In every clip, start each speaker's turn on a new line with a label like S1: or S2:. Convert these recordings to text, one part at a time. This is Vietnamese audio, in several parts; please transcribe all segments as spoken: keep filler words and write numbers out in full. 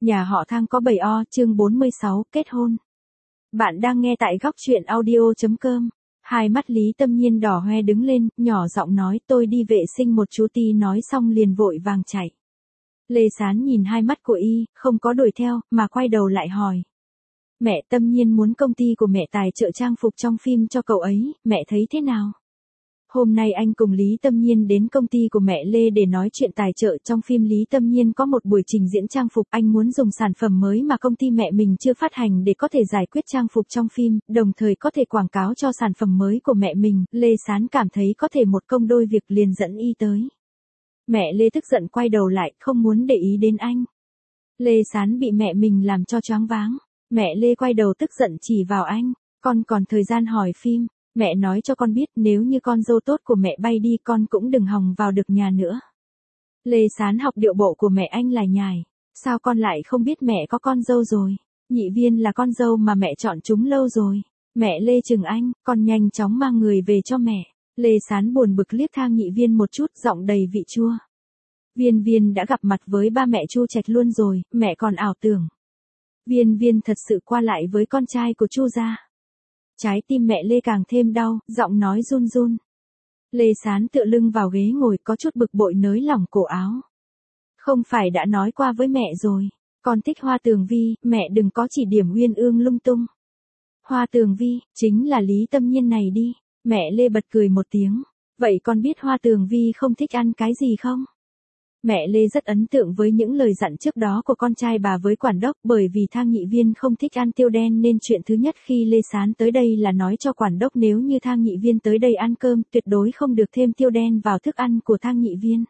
S1: Nhà họ Thang có bảy o, chương bốn mươi sáu, kết hôn. Bạn đang nghe tại góc truyện audio chấm com. Hai mắt Lý Tâm Nhiên đỏ hoe đứng lên, nhỏ giọng nói tôi đi vệ sinh một chú tí, nói xong liền vội vàng chạy. Lê Sán nhìn hai mắt của y, không có đuổi theo, mà quay đầu lại hỏi. Mẹ Tâm Nhiên muốn công ty của mẹ tài trợ trang phục trong phim cho cậu ấy, mẹ thấy thế nào? Hôm nay anh cùng Lý Tâm Nhiên đến công ty của mẹ Lê để nói chuyện tài trợ trong phim. Lý Tâm Nhiên có một buổi trình diễn trang phục, anh muốn dùng sản phẩm mới mà công ty mẹ mình chưa phát hành để có thể giải quyết trang phục trong phim, đồng thời có thể quảng cáo cho sản phẩm mới của mẹ mình. Lê Sán cảm thấy có thể một công đôi việc, liền dẫn y tới. Mẹ Lê tức giận quay đầu lại, không muốn để ý đến anh. Lê Sán bị mẹ mình làm cho choáng váng. Mẹ Lê quay đầu tức giận chỉ vào anh, con còn thời gian hỏi phim. Mẹ nói cho con biết, nếu như con dâu tốt của mẹ bay đi, con cũng đừng hòng vào được nhà nữa. Lê Sán học điệu bộ của mẹ anh là nhài. Sao con lại không biết mẹ có con dâu rồi? Nhị Viên là con dâu mà mẹ chọn chúng lâu rồi. Mẹ Lê chừng anh, con nhanh chóng mang người về cho mẹ. Lê Sán buồn bực liếc Thang Nhị Viên một chút, giọng đầy vị chua. Viên Viên đã gặp mặt với ba mẹ Chu Trạch luôn rồi, mẹ còn ảo tưởng. Viên Viên thật sự qua lại với con trai của Chu gia. Trái tim mẹ Lê càng thêm đau, giọng nói run run. Lê Sán tựa lưng vào ghế ngồi, có chút bực bội nới lỏng cổ áo. Không phải đã nói qua với mẹ rồi, con thích Hoa Tường Vi, mẹ đừng có chỉ điểm Uyên Ương lung tung. Hoa Tường Vi, chính là Lý Tâm Nhiên này đi. Mẹ Lê bật cười một tiếng. Vậy con biết Hoa Tường Vi không thích ăn cái gì không? Mẹ Lê rất ấn tượng với những lời dặn trước đó của con trai bà với quản đốc, bởi vì Thang Nhị Viên không thích ăn tiêu đen nên chuyện thứ nhất khi Lê Sán tới đây là nói cho quản đốc nếu như Thang Nhị Viên tới đây ăn cơm, tuyệt đối không được thêm tiêu đen vào thức ăn của Thang Nhị Viên.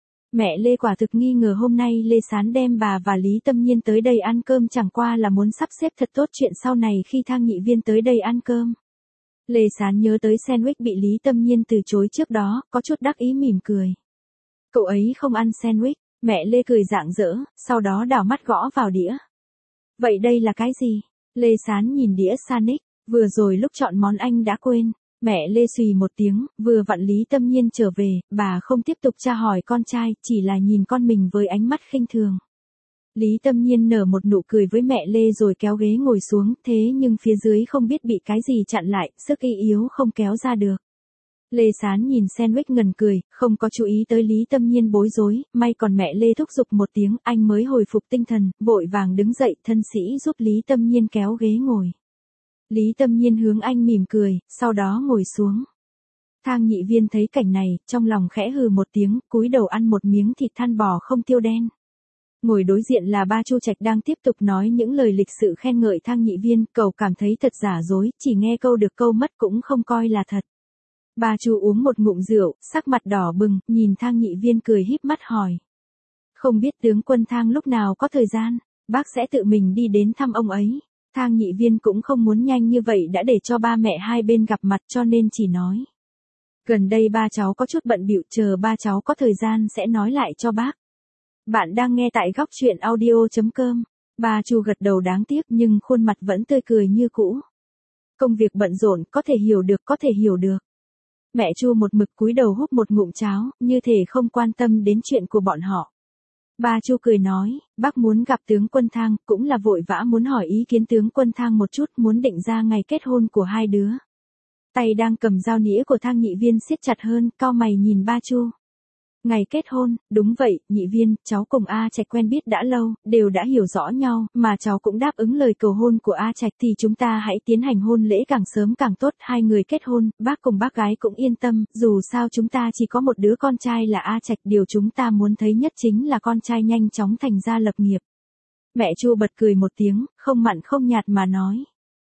S1: Mẹ Lê quả thực nghi ngờ hôm nay Lê Sán đem bà và Lý Tâm Nhiên tới đây ăn cơm chẳng qua là muốn sắp xếp thật tốt chuyện sau này khi Thang Nhị Viên tới đây ăn cơm. Lê Sán nhớ tới sandwich bị Lý Tâm Nhiên từ chối trước đó, có chút đắc ý mỉm cười. Cậu ấy không ăn sandwich. Mẹ Lê cười rạng rỡ, sau đó đảo mắt gõ vào đĩa. Vậy đây là cái gì? Lê Sán nhìn đĩa sandwich, vừa rồi lúc chọn món anh đã quên. Mẹ Lê xùy một tiếng, vừa vặn Lý Tâm Nhiên trở về, bà không tiếp tục tra hỏi con trai, chỉ là nhìn con mình với ánh mắt khinh thường. Lý Tâm Nhiên nở một nụ cười với mẹ Lê rồi kéo ghế ngồi xuống, thế nhưng phía dưới không biết bị cái gì chặn lại, sức y yếu không kéo ra được. Lê Sán nhìn sandwich ngần cười, không có chú ý tới Lý Tâm Nhiên bối rối, may còn mẹ Lê thúc giục một tiếng, anh mới hồi phục tinh thần, vội vàng đứng dậy, thân sĩ giúp Lý Tâm Nhiên kéo ghế ngồi. Lý Tâm Nhiên hướng anh mỉm cười, sau đó ngồi xuống. Thang Nhị Viên thấy cảnh này, trong lòng khẽ hừ một tiếng, cúi đầu ăn một miếng thịt than bò không tiêu đen. Ngồi đối diện là ba Chu Trạch đang tiếp tục nói những lời lịch sự khen ngợi Thang Nhị Viên, cậu cảm thấy thật giả dối, chỉ nghe câu được câu mất cũng không coi là thật. Bà Chu uống một ngụm rượu, sắc mặt đỏ bừng, nhìn Thang Nhị Viên cười híp mắt hỏi. Không biết tướng quân Thang lúc nào có thời gian, bác sẽ tự mình đi đến thăm ông ấy. Thang Nhị Viên cũng không muốn nhanh như vậy đã để cho ba mẹ hai bên gặp mặt cho nên chỉ nói. Gần đây ba cháu có chút bận bịu, chờ ba cháu có thời gian sẽ nói lại cho bác. Bạn đang nghe tại góc truyện audio chấm com. Bà Chu gật đầu đáng tiếc nhưng khuôn mặt vẫn tươi cười như cũ. Công việc bận rộn, có thể hiểu được, có thể hiểu được. Mẹ Chu một mực cúi đầu húp một ngụm cháo, như thể không quan tâm đến chuyện của bọn họ. Bà Chu cười nói, bác muốn gặp tướng quân Thang, cũng là vội vã muốn hỏi ý kiến tướng quân Thang một chút, muốn định ra ngày kết hôn của hai đứa. Tay đang cầm dao nĩa của Thang Nhị Viên siết chặt hơn, cau mày nhìn ba Chu. Ngày kết hôn, đúng vậy, Nhị Viên, cháu cùng A Trạch quen biết đã lâu, đều đã hiểu rõ nhau, mà cháu cũng đáp ứng lời cầu hôn của A Trạch thì chúng ta hãy tiến hành hôn lễ càng sớm càng tốt, hai người kết hôn, bác cùng bác gái cũng yên tâm, dù sao chúng ta chỉ có một đứa con trai là A Trạch, điều chúng ta muốn thấy nhất chính là con trai nhanh chóng thành gia lập nghiệp. Mẹ Chu bật cười một tiếng, không mặn không nhạt mà nói.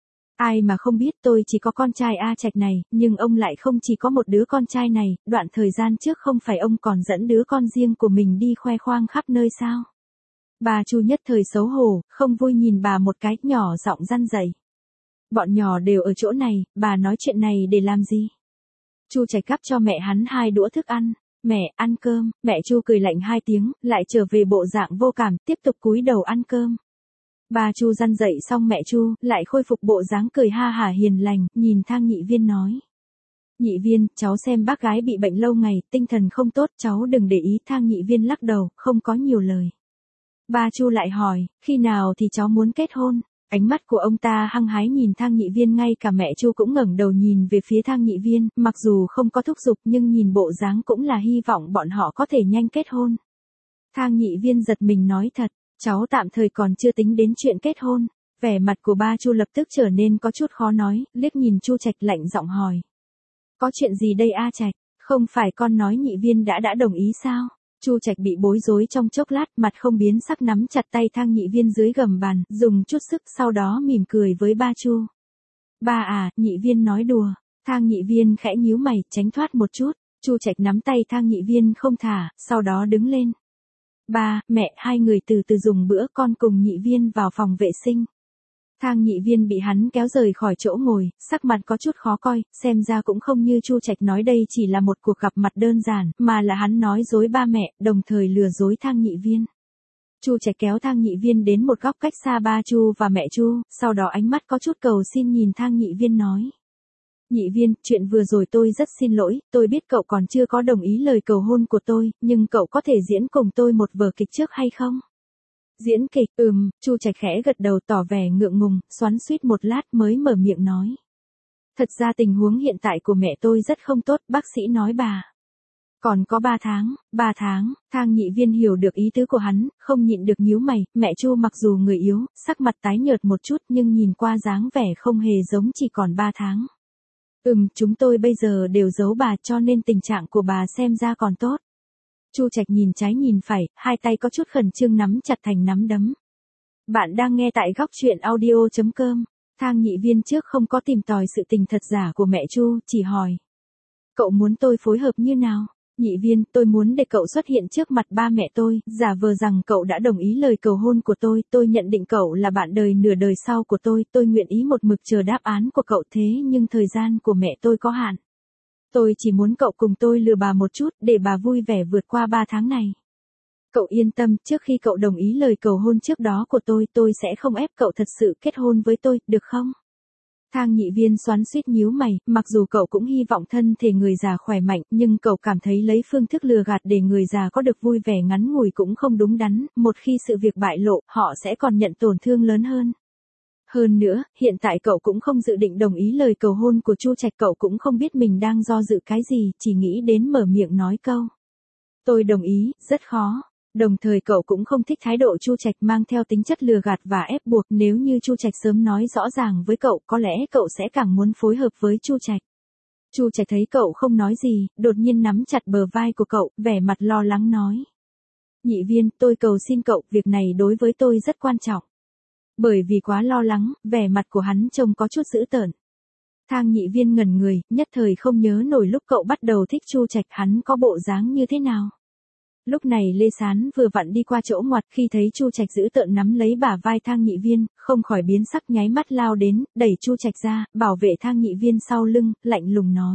S1: Ai mà không biết tôi chỉ có con trai A Trạch này, nhưng ông lại không chỉ có một đứa con trai này, đoạn thời gian trước không phải ông còn dẫn đứa con riêng của mình đi khoe khoang khắp nơi sao? Bà Chu nhất thời xấu hổ, không vui nhìn bà một cái, nhỏ giọng răn dậy. Bọn nhỏ đều ở chỗ này, bà nói chuyện này để làm gì? Chu Trạch gắp cho mẹ hắn hai đũa thức ăn. Mẹ, ăn cơm. Mẹ Chu cười lạnh hai tiếng, lại trở về bộ dạng vô cảm, tiếp tục cúi đầu ăn cơm. Bà Chu răn dậy xong mẹ Chu, lại khôi phục bộ dáng cười ha hả hiền lành, nhìn Thang Nhị Viên nói. Nhị Viên, cháu xem bác gái bị bệnh lâu ngày, tinh thần không tốt, cháu đừng để ý. Thang Nhị Viên lắc đầu, không có nhiều lời. Ba Chu lại hỏi, khi nào thì cháu muốn kết hôn? Ánh mắt của ông ta hăng hái nhìn Thang Nhị Viên, ngay cả mẹ Chu cũng ngẩng đầu nhìn về phía Thang Nhị Viên, mặc dù không có thúc giục nhưng nhìn bộ dáng cũng là hy vọng bọn họ có thể nhanh kết hôn. Thang Nhị Viên giật mình nói, thật, cháu tạm thời còn chưa tính đến chuyện kết hôn. Vẻ mặt của ba Chu lập tức trở nên có chút khó nói, liếc nhìn Chu Trạch lạnh giọng hỏi. Có chuyện gì đây A Trạch, không phải con nói Nhị Viên đã đã đồng ý sao? Chu Trạch bị bối rối trong chốc lát, mặt không biến sắc nắm chặt tay Thang Nhị Viên dưới gầm bàn, dùng chút sức, sau đó mỉm cười với ba Chu. Ba à, Nhị Viên nói đùa. Thang Nhị Viên khẽ nhíu mày, tránh thoát một chút. Chu Trạch nắm tay Thang Nhị Viên không thả, sau đó đứng lên. Ba, mẹ, hai người từ từ dùng bữa, con cùng Nhị Viên vào phòng vệ sinh. Thang Nhị Viên bị hắn kéo rời khỏi chỗ ngồi, sắc mặt có chút khó coi, xem ra cũng không như Chu Trạch nói đây chỉ là một cuộc gặp mặt đơn giản, mà là hắn nói dối ba mẹ, đồng thời lừa dối Thang Nhị Viên. Chu Trạch kéo Thang Nhị Viên đến một góc cách xa ba Chu và mẹ Chu, sau đó ánh mắt có chút cầu xin nhìn Thang Nhị Viên nói. Nhị Viên, chuyện vừa rồi tôi rất xin lỗi, tôi biết cậu còn chưa có đồng ý lời cầu hôn của tôi, nhưng cậu có thể diễn cùng tôi một vở kịch trước hay không? Diễn kịch, ừm, Chu Trạch khẽ gật đầu tỏ vẻ ngượng ngùng, xoắn xuýt một lát mới mở miệng nói. Thật ra tình huống hiện tại của mẹ tôi rất không tốt, bác sĩ nói bà. Còn có ba tháng, ba tháng, Thang Nhị Viên hiểu được ý tứ của hắn, không nhịn được nhíu mày, mẹ Chu mặc dù người yếu, sắc mặt tái nhợt một chút nhưng nhìn qua dáng vẻ không hề giống chỉ còn ba tháng. Ừm, chúng tôi bây giờ đều giấu bà cho nên tình trạng của bà xem ra còn tốt. Chu Trạch nhìn trái nhìn phải, hai tay có chút khẩn trương nắm chặt thành nắm đấm. Bạn đang nghe tại góc truyện audio chấm com. Thang Nhị Viên trước không có tìm tòi sự tình thật giả của mẹ Chu, chỉ hỏi. Cậu muốn tôi phối hợp như nào? Nhị Viên, tôi muốn để cậu xuất hiện trước mặt ba mẹ tôi, giả vờ rằng cậu đã đồng ý lời cầu hôn của tôi, tôi nhận định cậu là bạn đời nửa đời sau của tôi, tôi nguyện ý một mực chờ đáp án của cậu, thế nhưng thời gian của mẹ tôi có hạn. Tôi chỉ muốn cậu cùng tôi lừa bà một chút, để bà vui vẻ vượt qua ba tháng này. Cậu yên tâm, trước khi cậu đồng ý lời cầu hôn trước đó của tôi, tôi sẽ không ép cậu thật sự kết hôn với tôi, được không? Thang Nhị Viên xoắn xuýt nhíu mày, mặc dù cậu cũng hy vọng thân thể người già khỏe mạnh, nhưng cậu cảm thấy lấy phương thức lừa gạt để người già có được vui vẻ ngắn ngủi cũng không đúng đắn, một khi sự việc bại lộ, họ sẽ còn nhận tổn thương lớn hơn. Hơn nữa, hiện tại cậu cũng không dự định đồng ý lời cầu hôn của Chu Trạch, cậu cũng không biết mình đang do dự cái gì, chỉ nghĩ đến mở miệng nói câu. Tôi đồng ý, rất khó. Đồng thời cậu cũng không thích thái độ Chu Trạch mang theo tính chất lừa gạt và ép buộc, nếu như Chu Trạch sớm nói rõ ràng với cậu, có lẽ cậu sẽ càng muốn phối hợp với Chu Trạch. Chu Trạch thấy cậu không nói gì, đột nhiên nắm chặt bờ vai của cậu, vẻ mặt lo lắng nói. Nhị Viên, tôi cầu xin cậu, việc này đối với tôi rất quan trọng. Bởi vì quá lo lắng, vẻ mặt của hắn trông có chút dữ tợn. Thang Nhị Viên ngẩn người, nhất thời không nhớ nổi lúc cậu bắt đầu thích Chu Trạch hắn có bộ dáng như thế nào. Lúc này Lê Sán vừa vặn đi qua chỗ ngoặt, khi thấy Chu Trạch dữ tợn nắm lấy bả vai Thang Nhị Viên, không khỏi biến sắc, nháy mắt lao đến, đẩy Chu Trạch ra, bảo vệ Thang Nhị Viên sau lưng, lạnh lùng nói.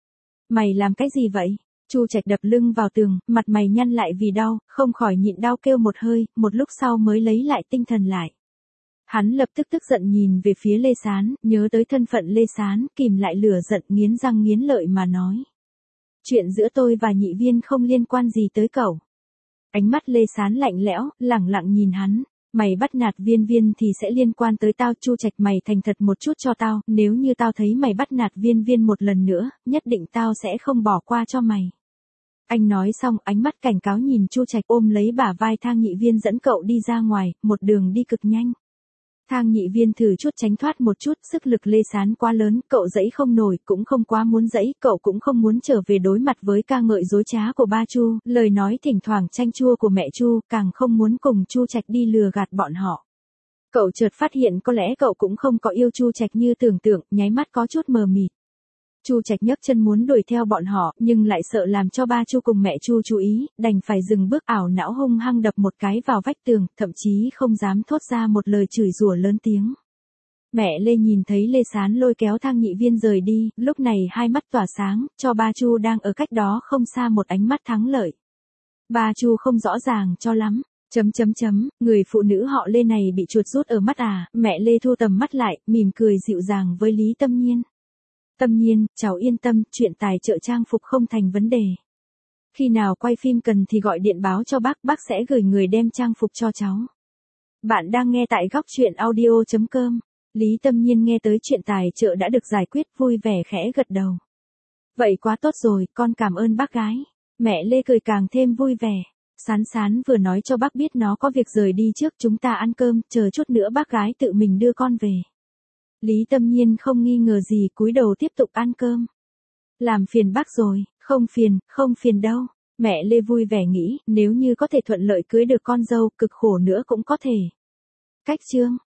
S1: Mày làm cái gì vậy? Chu Trạch đập lưng vào tường, mặt mày nhăn lại vì đau, không khỏi nhịn đau kêu một hơi, một lúc sau mới lấy lại tinh thần lại. Hắn lập tức tức giận nhìn về phía Lê Sán, nhớ tới thân phận Lê Sán, kìm lại lửa giận, nghiến răng nghiến lợi mà nói. Chuyện giữa tôi và Nhị Viên không liên quan gì tới cậu. Ánh mắt Lê Sán lạnh lẽo, lẳng lặng nhìn hắn. Mày bắt nạt Viên Viên thì sẽ liên quan tới tao. Chu Trạch, mày thành thật một chút cho tao, nếu như tao thấy mày bắt nạt Viên Viên một lần nữa, nhất định tao sẽ không bỏ qua cho mày. Anh nói xong, ánh mắt cảnh cáo nhìn Chu Trạch, ôm lấy bả vai Thang Nhị Viên dẫn cậu đi ra ngoài, một đường đi cực nhanh. Thang Nhị Viên thử chút tránh thoát một chút, sức lực Lê Sán quá lớn, cậu dẫy không nổi, cũng không quá muốn dẫy, cậu cũng không muốn trở về đối mặt với ca ngợi dối trá của ba Chu, lời nói thỉnh thoảng chanh chua của mẹ Chu, càng không muốn cùng Chu Trạch đi lừa gạt bọn họ. Cậu chợt phát hiện có lẽ cậu cũng không có yêu Chu Trạch như tưởng tượng, nháy mắt có chút mờ mịt. Chu Trạch nhấc chân muốn đuổi theo bọn họ, nhưng lại sợ làm cho ba Chu cùng mẹ Chu chú ý, đành phải dừng bước, ảo não hung hăng đập một cái vào vách tường, thậm chí không dám thốt ra một lời chửi rủa lớn tiếng. Mẹ Lê nhìn thấy Lê Sán lôi kéo Thang Nhị Viên rời đi, lúc này hai mắt tỏa sáng, cho ba Chu đang ở cách đó không xa một ánh mắt thắng lợi. Ba Chu không rõ ràng cho lắm. Chấm chấm chấm, người phụ nữ họ Lê này bị chuột rút ở mắt à? Mẹ Lê thu tầm mắt lại, mỉm cười dịu dàng với Lý Tâm Nhiên. Tâm Nhiên, cháu yên tâm, chuyện tài trợ trang phục không thành vấn đề. Khi nào quay phim cần thì gọi điện báo cho bác, bác sẽ gửi người đem trang phục cho cháu. Bạn đang nghe tại góc chuyện audio chấm com. Lý Tâm Nhiên nghe tới chuyện tài trợ đã được giải quyết, vui vẻ khẽ gật đầu. Vậy quá tốt rồi, con cảm ơn bác gái. Mẹ Lê cười càng thêm vui vẻ. Sán Sán vừa nói cho bác biết nó có việc rời đi trước, chúng ta ăn cơm, chờ chút nữa bác gái tự mình đưa con về. Lý Tâm Nhiên không nghi ngờ gì, cúi đầu tiếp tục ăn cơm. Làm phiền bác rồi, không phiền, không phiền đâu. Mẹ Lê vui vẻ nghĩ, nếu như có thể thuận lợi cưới được con dâu, cực khổ nữa cũng có thể. Cách chương